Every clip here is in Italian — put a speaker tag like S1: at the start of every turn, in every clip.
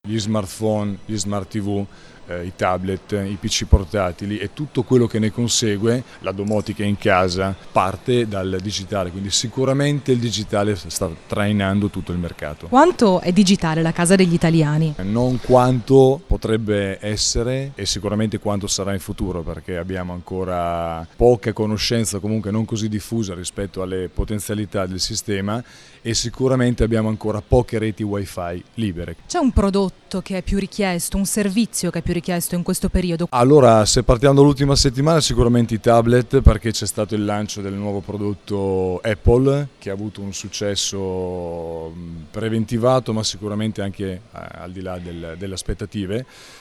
S1: gli smartphone, gli smart TV, i tablet, i PC portatili e tutto quello che ne consegue, la domotica in casa, parte dal digitale, quindi sicuramente il digitale sta trainando tutto il mercato.
S2: Quanto è digitale la casa degli italiani?
S1: Non quanto potrebbe essere e sicuramente quanto sarà in futuro, perché abbiamo ancora poca conoscenza, comunque non così diffusa rispetto alle potenzialità del sistema, e sicuramente abbiamo ancora poche reti wifi libere.
S2: C'è un prodotto che è più richiesto, un servizio che è più richiesto in questo periodo?
S1: Allora, se partiamo dall'ultima settimana, sicuramente i tablet, perché c'è stato il lancio del nuovo prodotto Apple che ha avuto un successo preventivato, ma sicuramente anche al di là delle aspettative.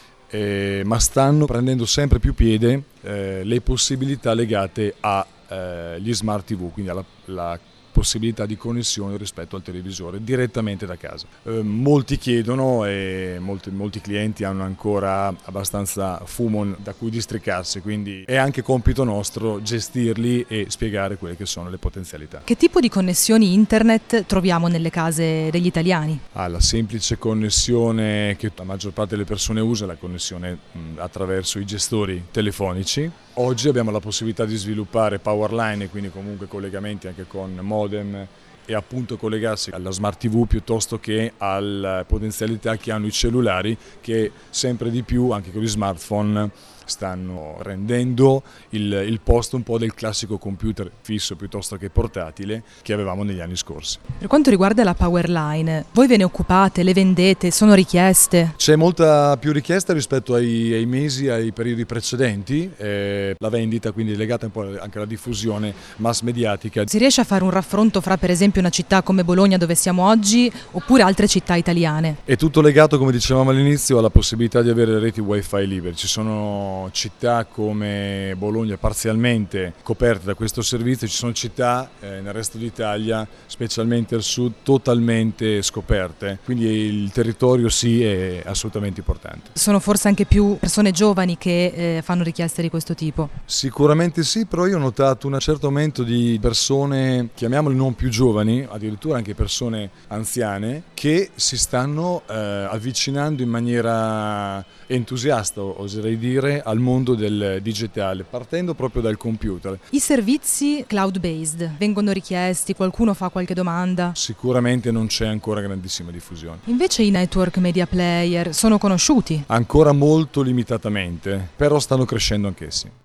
S1: Ma stanno prendendo sempre più piede le possibilità legate agli smart TV, quindi alla possibilità di connessione rispetto al televisore direttamente da casa. Molti chiedono e molti clienti hanno ancora abbastanza fumo da cui districarsi, quindi è anche compito nostro gestirli e spiegare quelle che sono le potenzialità.
S2: Che tipo di connessioni internet troviamo nelle case degli italiani?
S1: La semplice connessione che la maggior parte delle persone usa, la connessione attraverso i gestori telefonici. Oggi abbiamo la possibilità di sviluppare powerline, quindi comunque collegamenti anche con modem e appunto collegarsi alla smart TV piuttosto che alle potenzialità che hanno i cellulari, che sempre di più anche con gli smartphone stanno rendendo il posto un po' del classico computer fisso piuttosto che portatile che avevamo negli anni scorsi.
S2: Per quanto riguarda la Powerline, voi ve ne occupate, le vendete, sono richieste?
S1: C'è molta più richiesta rispetto ai mesi, ai periodi precedenti, la vendita quindi è legata un po' anche alla diffusione mass mediatica.
S2: Si riesce a fare un raffronto fra per esempio una città come Bologna dove siamo oggi oppure altre città italiane?
S1: È tutto legato, come dicevamo all'inizio, alla possibilità di avere reti wifi libere. Ci sono città come Bologna parzialmente coperte da questo servizio, ci sono città nel resto d'Italia, specialmente al sud, totalmente scoperte, quindi il territorio sì è assolutamente importante.
S2: Sono forse anche più persone giovani che fanno richieste di questo tipo?
S1: Sicuramente sì, però io ho notato un certo aumento di persone, chiamiamole non più giovani, addirittura anche persone anziane, che si stanno avvicinando in maniera entusiasta, oserei dire, al mondo del digitale, partendo proprio dal computer.
S2: I servizi cloud-based vengono richiesti, qualcuno fa qualche domanda?
S1: Sicuramente non c'è ancora grandissima diffusione.
S2: Invece i network media player sono conosciuti?
S1: Ancora molto limitatamente, però stanno crescendo anch'essi.